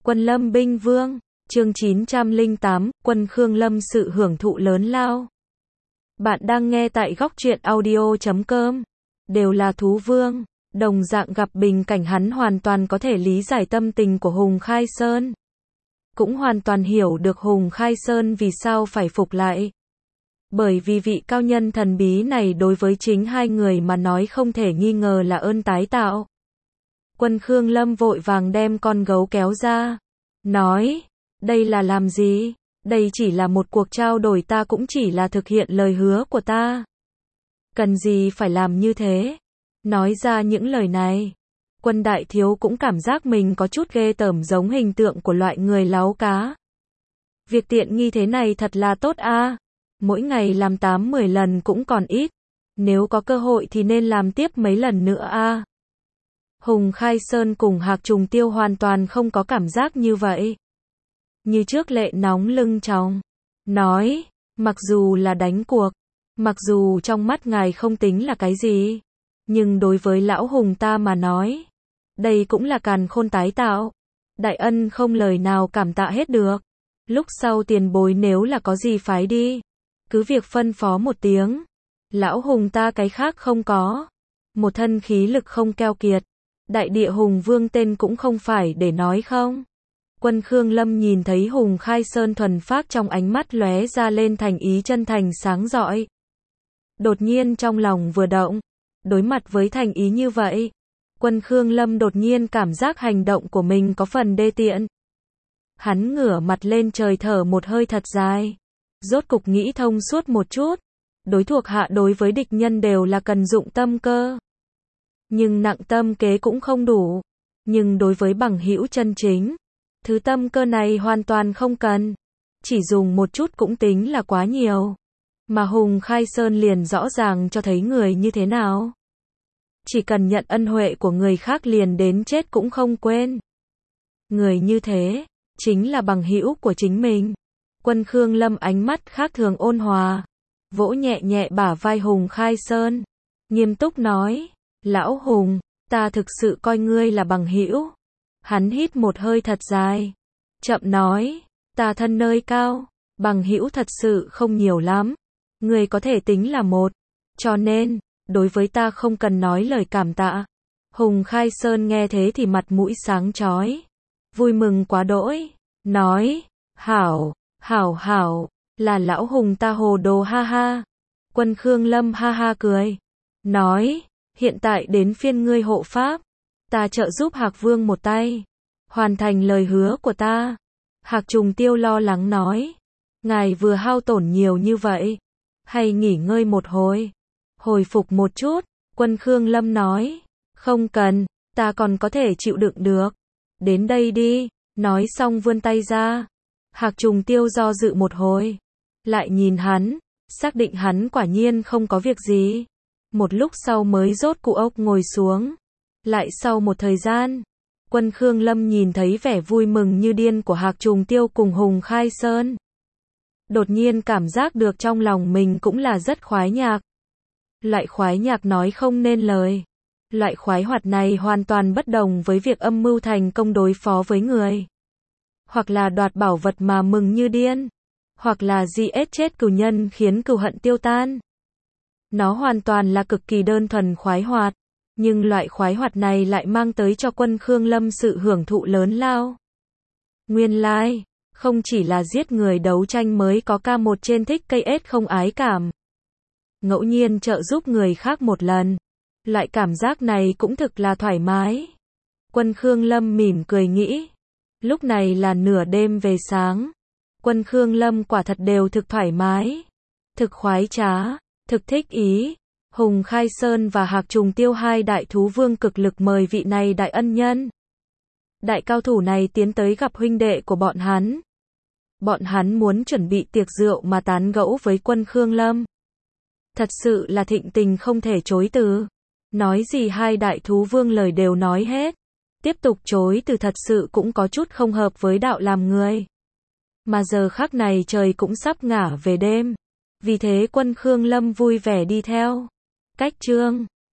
Quân Lâm binh vương, chương 908, quân Khương Lâm sự hưởng thụ lớn lao. Bạn đang nghe tại góc truyện audio.com. Đều là thú vương, đồng dạng gặp bình cảnh hắn hoàn toàn có thể lý giải tâm tình của Hùng Khai Sơn. Cũng hoàn toàn hiểu được Hùng Khai Sơn vì sao phải phục lại. Bởi vì vị cao nhân thần bí này đối với chính hai người mà nói không thể nghi ngờ là ơn tái tạo. Quân Khương Lâm vội vàng đem con gấu kéo ra, nói, đây là làm gì? Đây chỉ là một cuộc trao đổi, ta cũng chỉ là thực hiện lời hứa của ta. Cần gì phải làm như thế? Nói ra những lời này, Quân đại thiếu cũng cảm giác mình có chút ghê tởm, giống hình tượng của loại người láo cá. Việc tiện nghi thế này thật là tốt a. Mỗi ngày làm 8-10 lần cũng còn ít. Nếu có cơ hội thì nên làm tiếp mấy lần nữa a. Hùng Khai Sơn cùng Hạc Trùng Tiêu hoàn toàn không có cảm giác như vậy. Như trước lệ nóng lưng tròng, nói, mặc dù là đánh cuộc, mặc dù trong mắt ngài không tính là cái gì, nhưng đối với lão Hùng ta mà nói, đây cũng là càn khôn tái tạo. Đại ân không lời nào cảm tạ hết được. Lúc sau tiền bối nếu là có gì phái đi, cứ việc phân phó một tiếng. Lão Hùng ta cái khác không có, một thân khí lực không keo kiệt, đại địa hùng vương tên cũng không phải để nói không. Quân Khương Lâm nhìn thấy Hùng Khai Sơn thuần phác, trong ánh mắt lóe ra lên thành ý chân thành sáng rọi. Đột nhiên trong lòng vừa động, đối mặt với thành ý như vậy, Quân Khương Lâm đột nhiên cảm giác hành động của mình có phần đê tiện. Hắn ngửa mặt lên trời thở một hơi thật dài, rốt cục nghĩ thông suốt một chút. Đối thuộc hạ đối với địch nhân đều là cần dụng tâm cơ, nhưng nặng tâm kế cũng không đủ. Nhưng đối với bằng hữu chân chính, thứ tâm cơ này hoàn toàn không cần. Chỉ dùng một chút cũng tính là quá nhiều. Mà Hùng Khai Sơn liền rõ ràng cho thấy người như thế nào. Chỉ cần nhận ân huệ của người khác liền đến chết cũng không quên. Người như thế, chính là bằng hữu của chính mình. Quân Khương Lâm ánh mắt khác thường ôn hòa, vỗ nhẹ nhẹ bả vai Hùng Khai Sơn, nghiêm túc nói, lão Hùng, ta thực sự coi ngươi là bằng hữu. Hắn hít một hơi thật dài, chậm nói, ta thân nơi cao, bằng hữu thật sự không nhiều lắm. Ngươi có thể tính là một, cho nên, đối với ta không cần nói lời cảm tạ. Hùng Khai Sơn nghe thế thì mặt mũi sáng chói, vui mừng quá đỗi, nói, hảo, hảo hảo, là lão Hùng ta hồ đồ ha ha. Quân Khương Lâm ha ha cười, nói, hiện tại đến phiên ngươi hộ pháp, ta trợ giúp Hạc Vương một tay, hoàn thành lời hứa của ta. Hạc Trùng Tiêu lo lắng nói, ngài vừa hao tổn nhiều như vậy, hay nghỉ ngơi một hồi, hồi phục một chút. Quân Khương Lâm nói, không cần, ta còn có thể chịu đựng được. Đến đây đi, nói xong vươn tay ra. Hạc Trùng Tiêu do dự một hồi, lại nhìn hắn, xác định hắn quả nhiên không có việc gì. Một lúc sau mới rốt cụ ốc ngồi xuống. Lại sau một thời gian, Quân Khương Lâm nhìn thấy vẻ vui mừng như điên của Hạc Trùng Tiêu cùng Hùng Khai Sơn. Đột nhiên cảm giác được trong lòng mình cũng là rất khoái nhạc. Loại khoái nhạc nói không nên lời. Loại khoái hoạt này hoàn toàn bất đồng với việc âm mưu thành công đối phó với người, hoặc là đoạt bảo vật mà mừng như điên, hoặc là giết chết cừu nhân khiến cừu hận tiêu tan. Nó hoàn toàn là cực kỳ đơn thuần khoái hoạt, nhưng loại khoái hoạt này lại mang tới cho Quân Khương Lâm sự hưởng thụ lớn lao. Nguyên lai, không chỉ là giết người đấu tranh mới có ca một trên thích cây ết không ái cảm. Ngẫu nhiên trợ giúp người khác một lần, loại cảm giác này cũng thực là thoải mái. Quân Khương Lâm mỉm cười nghĩ, lúc này là nửa đêm về sáng. Quân Khương Lâm quả thật đều thực thoải mái, thực khoái trá, thực thích ý. Hùng Khai Sơn và Hạc Trùng Tiêu hai đại thú vương cực lực mời vị này đại ân nhân, đại cao thủ này tiến tới gặp huynh đệ của bọn hắn. Bọn hắn muốn chuẩn bị tiệc rượu mà tán gẫu với Quân Khương Lâm. Thật sự là thịnh tình không thể chối từ. Nói gì hai đại thú vương lời đều nói hết. Tiếp tục chối từ thật sự cũng có chút không hợp với đạo làm người. Mà giờ khắc này trời cũng sắp ngả về đêm. Vì thế Quân Khương Lâm vui vẻ đi theo. Cách chương